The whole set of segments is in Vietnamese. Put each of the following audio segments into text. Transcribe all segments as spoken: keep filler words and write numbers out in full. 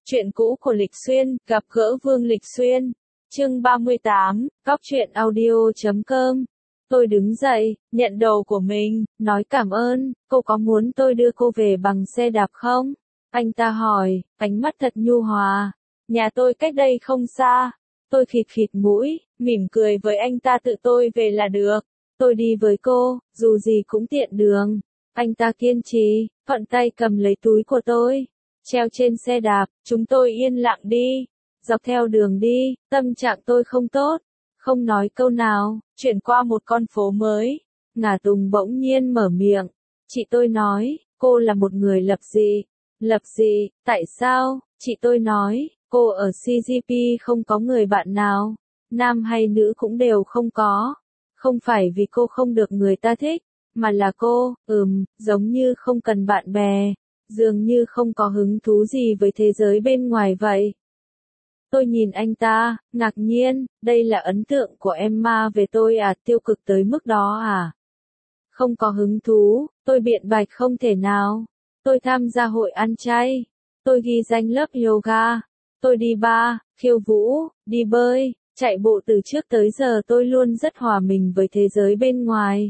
Chuyện cũ của Lịch Xuyên, gặp gỡ Vương Lịch Xuyên. Chương ba mươi tám, góc truyện audio chấm com. Tôi đứng dậy, nhận đồ của mình, nói cảm ơn, cô có muốn tôi đưa cô về bằng xe đạp không? Anh ta hỏi, ánh mắt thật nhu hòa. Nhà tôi cách đây không xa. Tôi khịt khịt mũi, mỉm cười với anh ta, tự tôi về là được. Tôi đi với cô, dù gì cũng tiện đường. Anh ta kiên trì, thuận tay cầm lấy túi của tôi. Treo trên xe đạp, chúng tôi yên lặng đi. Dọc theo đường đi, tâm trạng tôi không tốt. Không nói câu nào, chuyển qua một con phố mới. Ngả Tùng bỗng nhiên mở miệng. Chị tôi nói, cô là một người lập dị. Lập dị, tại sao? Chị tôi nói, cô ở xê giê pê không có người bạn nào. Nam hay nữ cũng đều không có. Không phải vì cô không được người ta thích, mà là cô, ừm, giống như không cần bạn bè. Dường như không có hứng thú gì với thế giới bên ngoài vậy. Tôi nhìn anh ta, ngạc nhiên, đây là ấn tượng của Emma về tôi à, tiêu cực tới mức đó à? Không có hứng thú, tôi biện bạch không thể nào. Tôi tham gia hội ăn chay. Tôi ghi danh lớp yoga. Tôi đi bar, khiêu vũ, đi bơi, chạy bộ, từ trước tới giờ tôi luôn rất hòa mình với thế giới bên ngoài.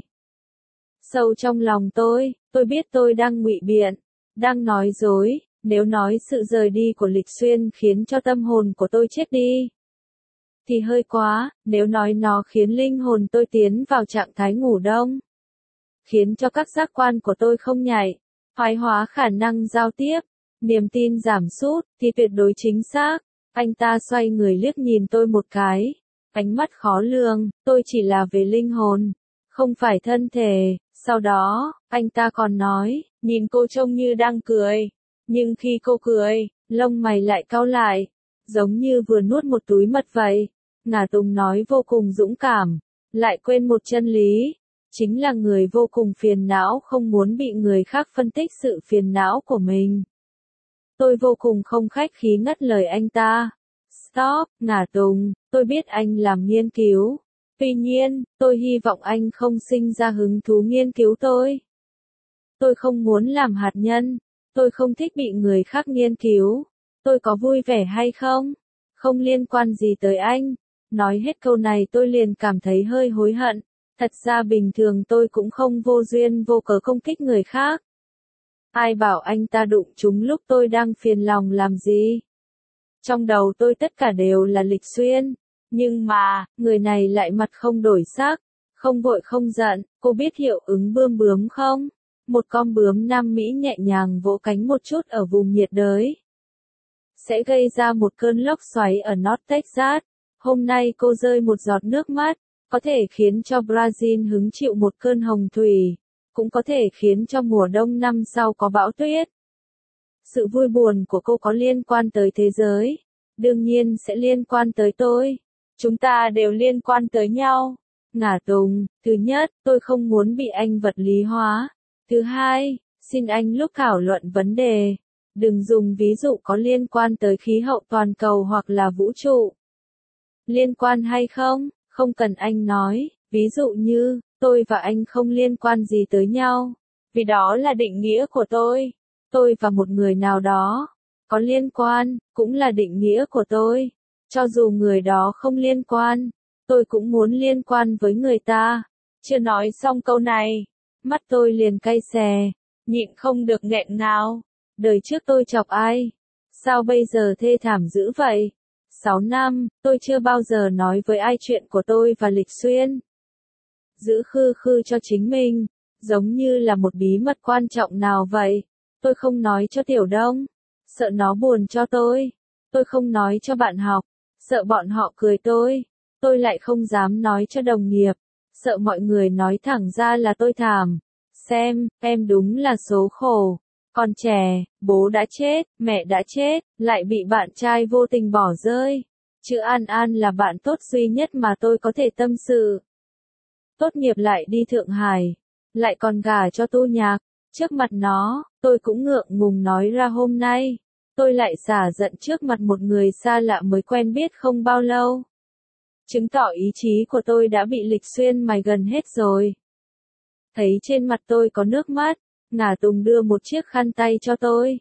Sâu trong lòng tôi, tôi biết tôi đang ngụy biện. Đang nói dối, nếu nói sự rời đi của Lịch Xuyên khiến cho tâm hồn của tôi chết đi, thì hơi quá, nếu nói nó khiến linh hồn tôi tiến vào trạng thái ngủ đông, khiến cho các giác quan của tôi không nhạy, thoái hóa khả năng giao tiếp, niềm tin giảm sút, thì tuyệt đối chính xác. Anh ta xoay người liếc nhìn tôi một cái, ánh mắt khó lường, tôi chỉ là về linh hồn, không phải thân thể. Sau đó, anh ta còn nói, nhìn cô trông như đang cười, nhưng khi cô cười, lông mày lại cau lại, giống như vừa nuốt một túi mật vậy. Ngả Tùng nói vô cùng dũng cảm, lại quên một chân lý, chính là người vô cùng phiền não không muốn bị người khác phân tích sự phiền não của mình. Tôi vô cùng không khách khí ngắt lời anh ta. Stop, Ngả Tùng, tôi biết anh làm nghiên cứu. Tuy nhiên, tôi hy vọng anh không sinh ra hứng thú nghiên cứu tôi. Tôi không muốn làm hạt nhân. Tôi không thích bị người khác nghiên cứu. Tôi có vui vẻ hay không? Không liên quan gì tới anh. Nói hết câu này tôi liền cảm thấy hơi hối hận. Thật ra bình thường tôi cũng không vô duyên vô cớ công kích người khác. Ai bảo anh ta đụng chúng lúc tôi đang phiền lòng làm gì? Trong đầu tôi tất cả đều là Lịch Xuyên. Nhưng mà, người này lại mặt không đổi sắc, không vội không giận. Cô biết hiệu ứng bươm bướm không? Một con bướm Nam Mỹ nhẹ nhàng vỗ cánh một chút ở vùng nhiệt đới, sẽ gây ra một cơn lốc xoáy ở North Texas. Hôm nay cô rơi một giọt nước mắt, có thể khiến cho Brazil hứng chịu một cơn hồng thủy, cũng có thể khiến cho mùa đông năm sau có bão tuyết. Sự vui buồn của cô có liên quan tới thế giới, đương nhiên sẽ liên quan tới tôi. Chúng ta đều liên quan tới nhau. Ngả Tùng, thứ nhất, tôi không muốn bị anh vật lý hóa. Thứ hai, xin anh lúc thảo luận vấn đề, đừng dùng ví dụ có liên quan tới khí hậu toàn cầu hoặc là vũ trụ. Liên quan hay không, không cần anh nói, ví dụ như, tôi và anh không liên quan gì tới nhau, vì đó là định nghĩa của tôi. Tôi và một người nào đó có liên quan, cũng là định nghĩa của tôi. Cho dù người đó không liên quan, tôi cũng muốn liên quan với người ta. Chưa nói xong câu này, mắt tôi liền cay xè, nhịn không được nghẹn ngào. Đời trước tôi chọc ai? Sao bây giờ thê thảm dữ vậy? Sáu năm, tôi chưa bao giờ nói với ai chuyện của tôi và Lịch Xuyên. Giữ khư khư cho chính mình, giống như là một bí mật quan trọng nào vậy. Tôi không nói cho Tiểu Đông, sợ nó buồn cho tôi. Tôi không nói cho bạn học, sợ bọn họ cười tôi. Tôi lại không dám nói cho đồng nghiệp, sợ mọi người nói thẳng ra là tôi thảm. Xem, em đúng là số khổ. Còn trẻ, bố đã chết, mẹ đã chết, lại bị bạn trai vô tình bỏ rơi. Chứ An An là bạn tốt duy nhất mà tôi có thể tâm sự. Tốt nghiệp lại đi Thượng Hải, lại còn gả cho Tu Nhạc. Trước mặt nó, tôi cũng ngượng ngùng nói ra hôm nay. Tôi lại xả giận trước mặt một người xa lạ mới quen biết không bao lâu. Chứng tỏ ý chí của tôi đã bị Lịch Xuyên mài gần hết rồi. Thấy trên mặt tôi có nước mắt, Ngả Tùng đưa một chiếc khăn tay cho tôi.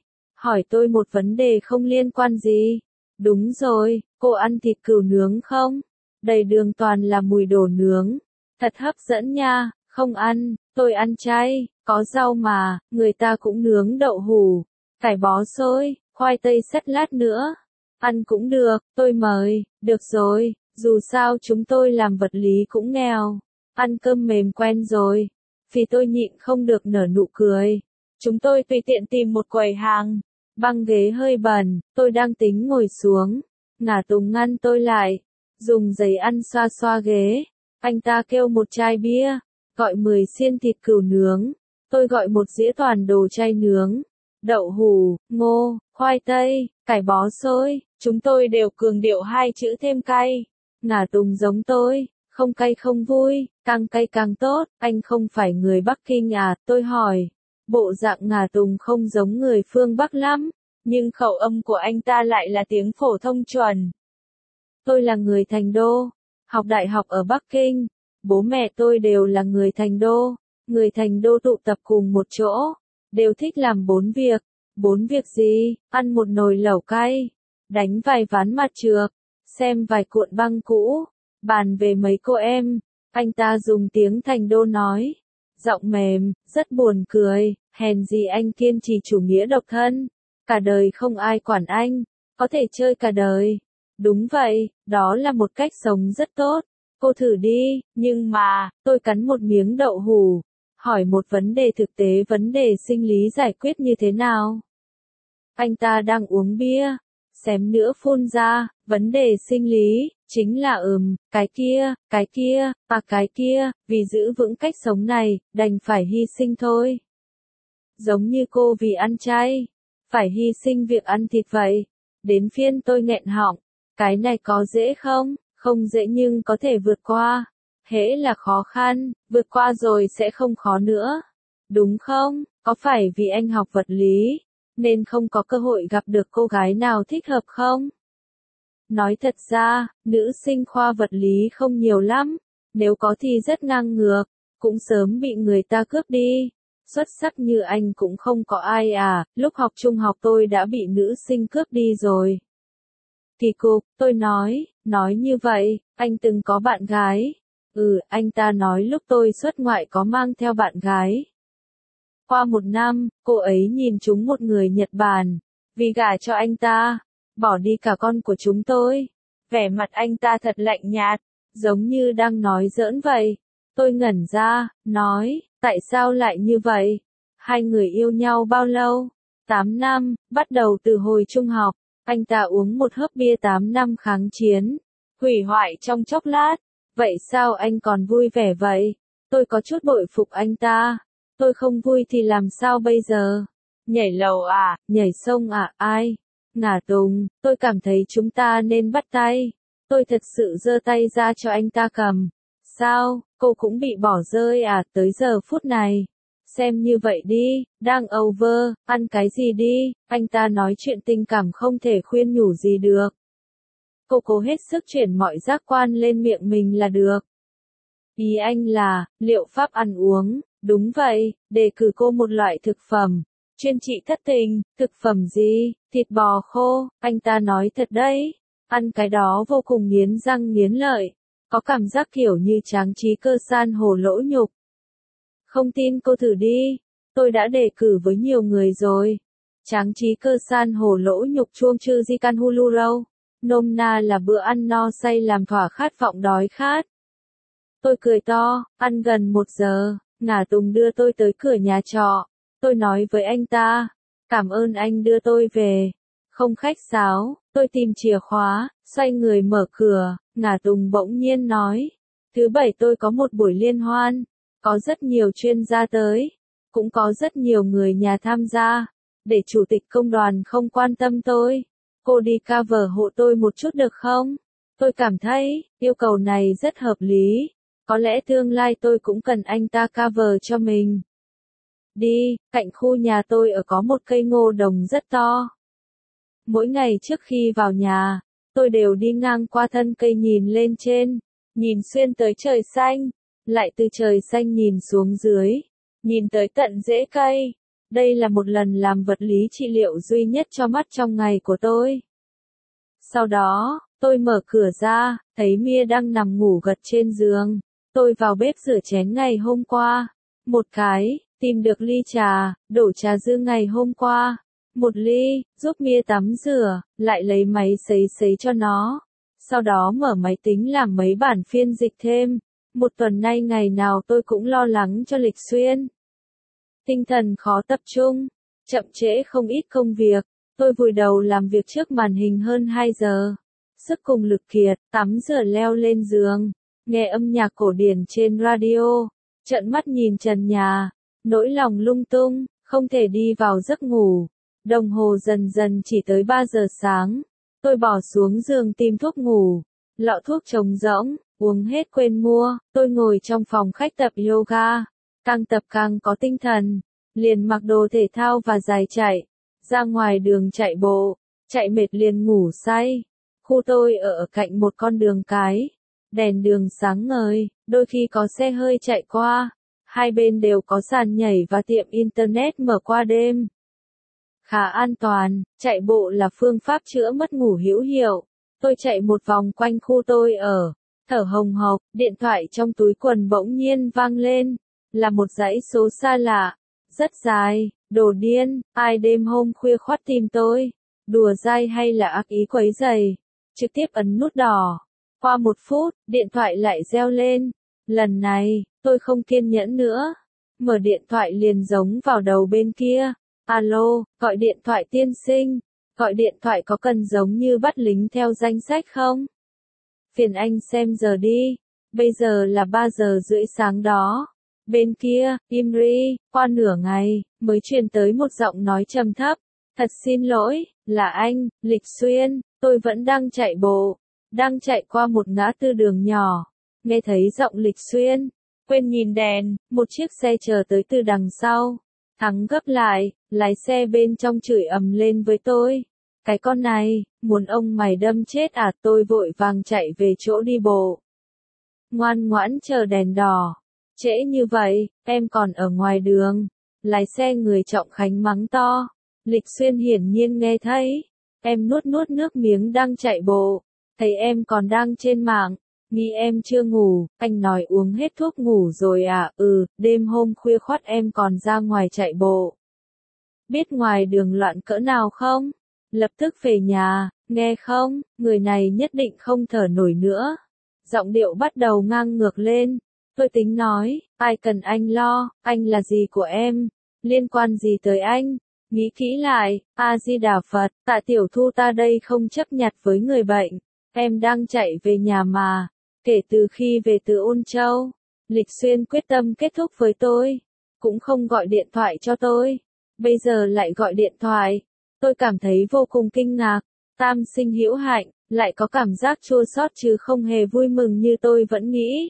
hỏi tôi một vấn đề không liên quan gì. Đúng rồi, cô ăn thịt cừu nướng không? Đầy đường toàn là mùi đồ nướng. Thật hấp dẫn nha, không ăn, tôi ăn chay, có rau mà, người ta cũng nướng đậu hủ, cải bó xôi, khoai tây sắt lát nữa. Ăn cũng được, tôi mời, được rồi, dù sao chúng tôi làm vật lý cũng nghèo. Ăn cơm mềm quen rồi. Vì tôi nhịn không được nở nụ cười. Chúng tôi tùy tiện tìm một quầy hàng. Băng ghế hơi bẩn, tôi đang tính ngồi xuống. Ngả Tùng ngăn tôi lại. Dùng giấy ăn xoa xoa ghế. Anh ta kêu một chai bia. Gọi mười xiên thịt cừu nướng. Tôi gọi một dĩa toàn đồ chay nướng. Đậu hủ, ngô, khoai tây, cải bó xôi. Chúng tôi đều cường điệu hai chữ thêm cay. Ngả Tùng giống tôi. Không cay không vui, càng cay càng tốt, anh không phải người Bắc Kinh à, tôi hỏi. Bộ dạng Ngả Tùng không giống người phương Bắc lắm, nhưng khẩu âm của anh ta lại là tiếng phổ thông chuẩn. Tôi là người Thành Đô, học đại học ở Bắc Kinh, bố mẹ tôi đều là người Thành Đô, người Thành Đô tụ tập cùng một chỗ, đều thích làm bốn việc. Bốn việc gì? Ăn một nồi lẩu cay, đánh vài ván mặt trược, xem vài cuộn băng cũ. Bàn về mấy cô em, anh ta dùng tiếng Thành Đô nói. Giọng mềm, rất buồn cười, hèn gì anh kiên trì chủ nghĩa độc thân. Cả đời không ai quản anh, có thể chơi cả đời. Đúng vậy, đó là một cách sống rất tốt. Cô thử đi, nhưng mà, tôi cắn một miếng đậu hủ. Hỏi một vấn đề thực tế, vấn đề sinh lý giải quyết như thế nào? Anh ta đang uống bia. Xém nữa phun ra, vấn đề sinh lý, chính là ừm, cái kia, cái kia, và cái kia, vì giữ vững cách sống này, đành phải hy sinh thôi. Giống như cô vì ăn chay, phải hy sinh việc ăn thịt vậy. Đến phiên tôi nghẹn họng, cái này có dễ không? Không dễ nhưng có thể vượt qua. Hễ là khó khăn, vượt qua rồi sẽ không khó nữa. Đúng không? Có phải vì anh học vật lý, nên không có cơ hội gặp được cô gái nào thích hợp không? Nói thật ra, nữ sinh khoa vật lý không nhiều lắm, nếu có thì rất ngang ngược, cũng sớm bị người ta cướp đi. Xuất sắc như anh cũng không có ai à, lúc học trung học tôi đã bị nữ sinh cướp đi rồi. Kỳ cục, tôi nói, nói như vậy, anh từng có bạn gái. Ừ, anh ta nói lúc tôi xuất ngoại có mang theo bạn gái. Qua một năm, cô ấy nhìn chúng một người Nhật Bản, vì gả cho anh ta, bỏ đi cả con của chúng tôi. Vẻ mặt anh ta thật lạnh nhạt, giống như đang nói giỡn vậy. Tôi ngẩn ra, nói, tại sao lại như vậy? Hai người yêu nhau bao lâu? Tám năm, bắt đầu từ hồi trung học. Anh ta uống một hớp bia tám năm kháng chiến, hủy hoại trong chốc lát. Vậy sao anh còn vui vẻ vậy? Tôi có chút bội phục anh ta. Tôi không vui thì làm sao bây giờ? Nhảy lầu à, nhảy sông à, ai? Ngả Tùng, tôi cảm thấy chúng ta nên bắt tay. Tôi thật sự giơ tay ra cho anh ta cầm. Sao, cô cũng bị bỏ rơi à, tới giờ phút này? Xem như vậy đi, đang over, ăn cái gì đi, anh ta nói chuyện tình cảm không thể khuyên nhủ gì được. Cô cố hết sức chuyển mọi giác quan lên miệng mình là được. Ý anh là, liệu pháp ăn uống, đúng vậy, đề cử cô một loại thực phẩm, chuyên trị thất tình, thực phẩm gì, thịt bò khô, anh ta nói thật đấy, ăn cái đó vô cùng nghiến răng nghiến lợi, có cảm giác kiểu như tráng trí cơ san hổ lỗ nhục. Không tin cô thử đi, tôi đã đề cử với nhiều người rồi. Tráng trí cơ san hổ lỗ nhục chuông chư di can hulurâu, nôm na là bữa ăn no say làm thỏa khát vọng đói khát. Tôi cười to, ăn gần một giờ, Ngả Tùng đưa tôi tới cửa nhà trọ. Tôi nói với anh ta, cảm ơn anh đưa tôi về. Không khách sáo, tôi tìm chìa khóa, xoay người mở cửa, Ngả Tùng bỗng nhiên nói. Thứ bảy tôi có một buổi liên hoan, có rất nhiều chuyên gia tới, cũng có rất nhiều người nhà tham gia. Để chủ tịch công đoàn không quan tâm tôi, cô đi cover hộ tôi một chút được không? Tôi cảm thấy, yêu cầu này rất hợp lý. Có lẽ tương lai tôi cũng cần anh ta cover cho mình. Đi, cạnh khu nhà tôi ở có một cây ngô đồng rất to. Mỗi ngày trước khi vào nhà, tôi đều đi ngang qua thân cây nhìn lên trên, nhìn xuyên tới trời xanh, lại từ trời xanh nhìn xuống dưới, nhìn tới tận rễ cây. Đây là một lần làm vật lý trị liệu duy nhất cho mắt trong ngày của tôi. Sau đó, tôi mở cửa ra, thấy Mia đang nằm ngủ gật trên giường. Tôi vào bếp rửa chén ngày hôm qua. Một cái, tìm được ly trà, đổ trà dư ngày hôm qua. Một ly, giúp Mia tắm rửa, lại lấy máy sấy sấy cho nó. Sau đó mở máy tính làm mấy bản phiên dịch thêm. Một tuần nay ngày nào tôi cũng lo lắng cho Lịch Xuyên. Tinh thần khó tập trung, chậm trễ không ít công việc. Tôi vùi đầu làm việc trước màn hình hơn hai giờ. Sức cùng lực kiệt, tắm rửa leo lên giường, nghe âm nhạc cổ điển trên radio, trợn mắt nhìn trần nhà, nỗi lòng lung tung, không thể đi vào giấc ngủ. Đồng hồ dần dần chỉ tới ba giờ sáng. Tôi bỏ xuống giường tìm thuốc ngủ. Lọ thuốc trống rỗng, uống hết quên mua. Tôi ngồi trong phòng khách tập yoga. Càng tập càng có tinh thần. Liền mặc đồ thể thao và giày chạy. Ra ngoài đường chạy bộ. Chạy mệt liền ngủ say. Khu tôi ở cạnh một con đường cái. Đèn đường sáng ngời, đôi khi có xe hơi chạy qua. Hai bên đều có sàn nhảy và tiệm internet mở qua đêm. Khá an toàn, chạy bộ là phương pháp chữa mất ngủ hữu hiệu. Tôi chạy một vòng quanh khu tôi ở, thở hồng hộc, điện thoại trong túi quần bỗng nhiên vang lên. Là một dãy số xa lạ, rất dài, đồ điên, ai đêm hôm khuya khoắt tìm tôi. Đùa dai hay là ác ý quấy rầy. Trực tiếp ấn nút đỏ. Qua một phút, điện thoại lại reo lên. Lần này, tôi không kiên nhẫn nữa. Mở điện thoại liền giống vào đầu bên kia. Alo, gọi điện thoại tiên sinh. Gọi điện thoại có cần giống như bắt lính theo danh sách không? Phiền anh xem giờ đi. Bây giờ là ba giờ rưỡi sáng đó. Bên kia, im ri, qua nửa ngày, mới truyền tới một giọng nói trầm thấp. Thật xin lỗi, là anh, Lịch Xuyên, tôi vẫn đang chạy bộ. Đang chạy qua một ngã tư đường nhỏ. Nghe thấy giọng Lịch Xuyên. Quên nhìn đèn, một chiếc xe chờ tới từ đằng sau. Thắng gấp lại, lái xe bên trong chửi ầm lên với tôi. Cái con này, muốn ông mày đâm chết à? Tôi vội vàng chạy về chỗ đi bộ. Ngoan ngoãn chờ đèn đỏ. Trễ như vậy, em còn ở ngoài đường. Lái xe người Trọng Khánh mắng to. Lịch Xuyên hiển nhiên nghe thấy. Em nuốt nuốt nước miếng đang chạy bộ. Thấy em còn đang trên mạng. Nghĩ em chưa ngủ, anh nói uống hết thuốc ngủ rồi à? Ừ, đêm hôm khuya khoắt em còn ra ngoài chạy bộ. Biết ngoài đường loạn cỡ nào không? Lập tức về nhà, nghe không? Người này nhất định không thở nổi nữa. Giọng điệu bắt đầu ngang ngược lên. Tôi tính nói, ai cần anh lo, anh là gì của em? Liên quan gì tới anh? Nghĩ kỹ lại, A-di-đà Phật, Tạ tiểu thư ta đây không chấp nhặt với người bệnh. Em đang chạy về nhà mà. Kể từ khi về từ Ôn Châu, Lịch Xuyên quyết tâm kết thúc với tôi. Cũng không gọi điện thoại cho tôi. Bây giờ lại gọi điện thoại. Tôi cảm thấy vô cùng kinh ngạc. Tam sinh hữu hạnh, lại có cảm giác chua xót chứ không hề vui mừng như tôi vẫn nghĩ.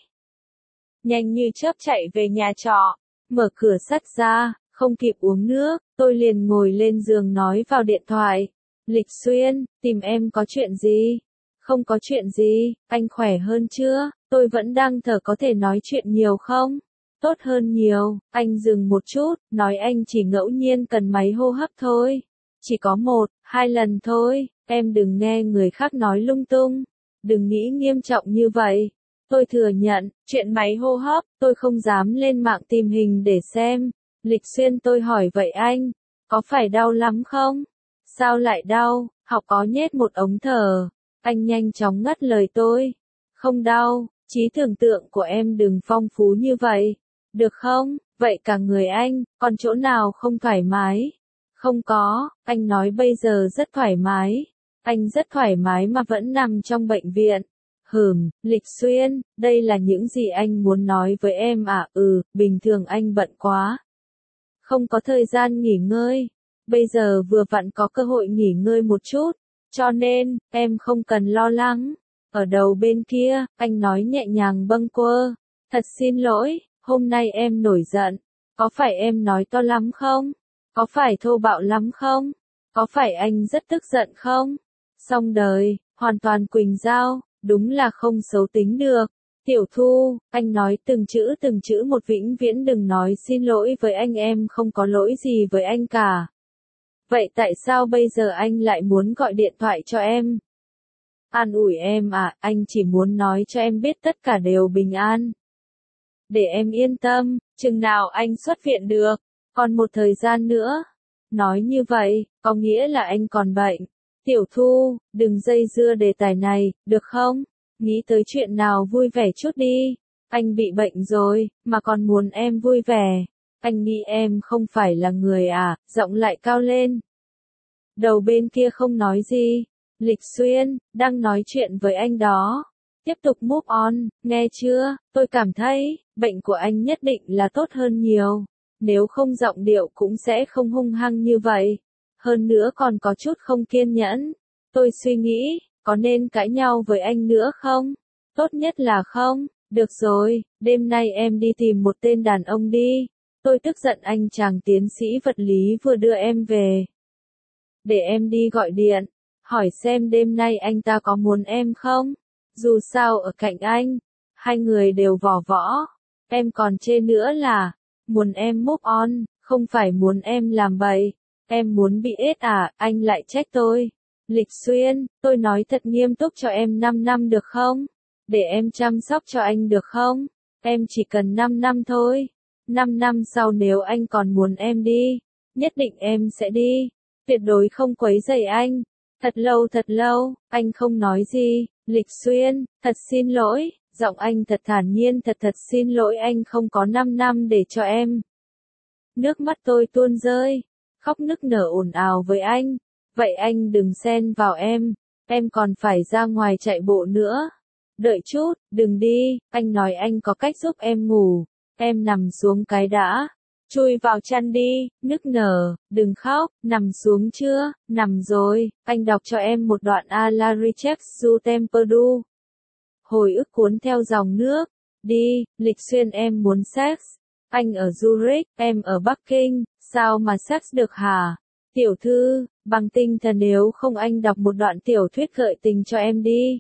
Nhanh như chớp chạy về nhà trọ. Mở cửa sắt ra, không kịp uống nước. Tôi liền ngồi lên giường nói vào điện thoại. Lịch Xuyên, tìm em có chuyện gì? Không có chuyện gì, anh khỏe hơn chưa? Tôi vẫn đang thở, có thể nói chuyện nhiều không? Tốt hơn nhiều. Anh dừng một chút, nói anh chỉ ngẫu nhiên cần máy hô hấp thôi. Chỉ có một, hai lần thôi. Em đừng nghe người khác nói lung tung. Đừng nghĩ nghiêm trọng như vậy. Tôi thừa nhận, chuyện máy hô hấp, tôi không dám lên mạng tìm hình để xem. Lịch Xuyên, tôi hỏi vậy anh, có phải đau lắm không? Sao lại đau? Học có nhét một ống thở. Anh nhanh chóng ngắt lời tôi. Không đau, trí tưởng tượng của em đừng phong phú như vậy. Được không? Vậy cả người anh, còn chỗ nào không thoải mái? Không có, anh nói bây giờ rất thoải mái. Anh rất thoải mái mà vẫn nằm trong bệnh viện. Hừm, Lịch Xuyên, đây là những gì anh muốn nói với em à? Ừ, bình thường anh bận quá. Không có thời gian nghỉ ngơi. Bây giờ vừa vặn có cơ hội nghỉ ngơi một chút. Cho nên, em không cần lo lắng. Ở đầu bên kia, anh nói nhẹ nhàng bâng quơ. Thật xin lỗi, hôm nay em nổi giận. Có phải em nói to lắm không? Có phải thô bạo lắm không? Có phải anh rất tức giận không? Xong đời, hoàn toàn Quỳnh Giao, đúng là không xấu tính được. Tiểu Thu, anh nói từng chữ từng chữ một, vĩnh viễn đừng nói xin lỗi với anh, em không có lỗi gì với anh cả. Vậy tại sao bây giờ anh lại muốn gọi điện thoại cho em? An ủi em à, anh chỉ muốn nói cho em biết tất cả đều bình an. Để em yên tâm, chừng nào anh xuất viện được, còn một thời gian nữa. Nói như vậy, có nghĩa là anh còn bệnh. Tiểu Thu, đừng dây dưa đề tài này, được không? Nghĩ tới chuyện nào vui vẻ chút đi. Anh bị bệnh rồi, mà còn muốn em vui vẻ. Anh nghĩ em không phải là người à, giọng lại cao lên. Đầu bên kia không nói gì. Lịch Xuyên, đang nói chuyện với anh đó. Tiếp tục move on, nghe chưa, tôi cảm thấy, bệnh của anh nhất định là tốt hơn nhiều. Nếu không giọng điệu cũng sẽ không hung hăng như vậy. Hơn nữa còn có chút không kiên nhẫn. Tôi suy nghĩ, có nên cãi nhau với anh nữa không? Tốt nhất là không. Được rồi, đêm nay em đi tìm một tên đàn ông đi. Tôi tức giận anh chàng tiến sĩ vật lý vừa đưa em về. Để em đi gọi điện, hỏi xem đêm nay anh ta có muốn em không? Dù sao ở cạnh anh, hai người đều vỏ võ. Em còn chê nữa là, muốn em move on, không phải muốn em làm bậy. Em muốn bị ết à, anh lại trách tôi. Lịch Xuyên, tôi nói thật nghiêm túc cho em năm năm được không? Để em chăm sóc cho anh được không? Em chỉ cần năm năm thôi. năm năm sau nếu anh còn muốn em đi, nhất định em sẽ đi. Tuyệt đối không quấy rầy anh. Thật lâu thật lâu, anh không nói gì. Lịch Xuyên, thật xin lỗi. Giọng anh thật thản nhiên, thật thật xin lỗi, anh không có năm năm để cho em. Nước mắt tôi tuôn rơi, khóc nức nở ồn ào với anh. Vậy anh đừng xen vào em, em còn phải ra ngoài chạy bộ nữa. Đợi chút, đừng đi, anh nói anh có cách giúp em ngủ. Em nằm xuống cái đã. Chui vào chăn đi, nức nở, đừng khóc, nằm xuống chưa, nằm rồi, anh đọc cho em một đoạn a la Richard du Tempedu. Hồi ức cuốn theo dòng nước, đi, Lịch Xuyên em muốn sex. Anh ở Zurich, em ở Bắc Kinh, sao mà sex được hả? Tiểu thư, bằng tinh thần nếu không anh đọc một đoạn tiểu thuyết gợi tình cho em đi.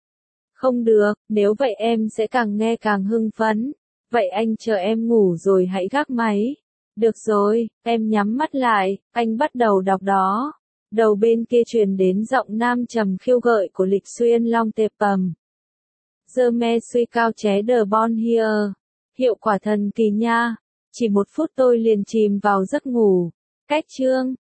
Không được, nếu vậy em sẽ càng nghe càng hưng phấn. Vậy anh chờ em ngủ rồi hãy gác máy. Được rồi, em nhắm mắt lại, anh bắt đầu đọc đó. Đầu bên kia truyền đến giọng nam trầm khiêu gợi của Lịch Xuyên Long Tệp Pầm. Je me suis cao ché de bon here. Hiệu quả thần kỳ nha. Chỉ một phút tôi liền chìm vào giấc ngủ. Cách chương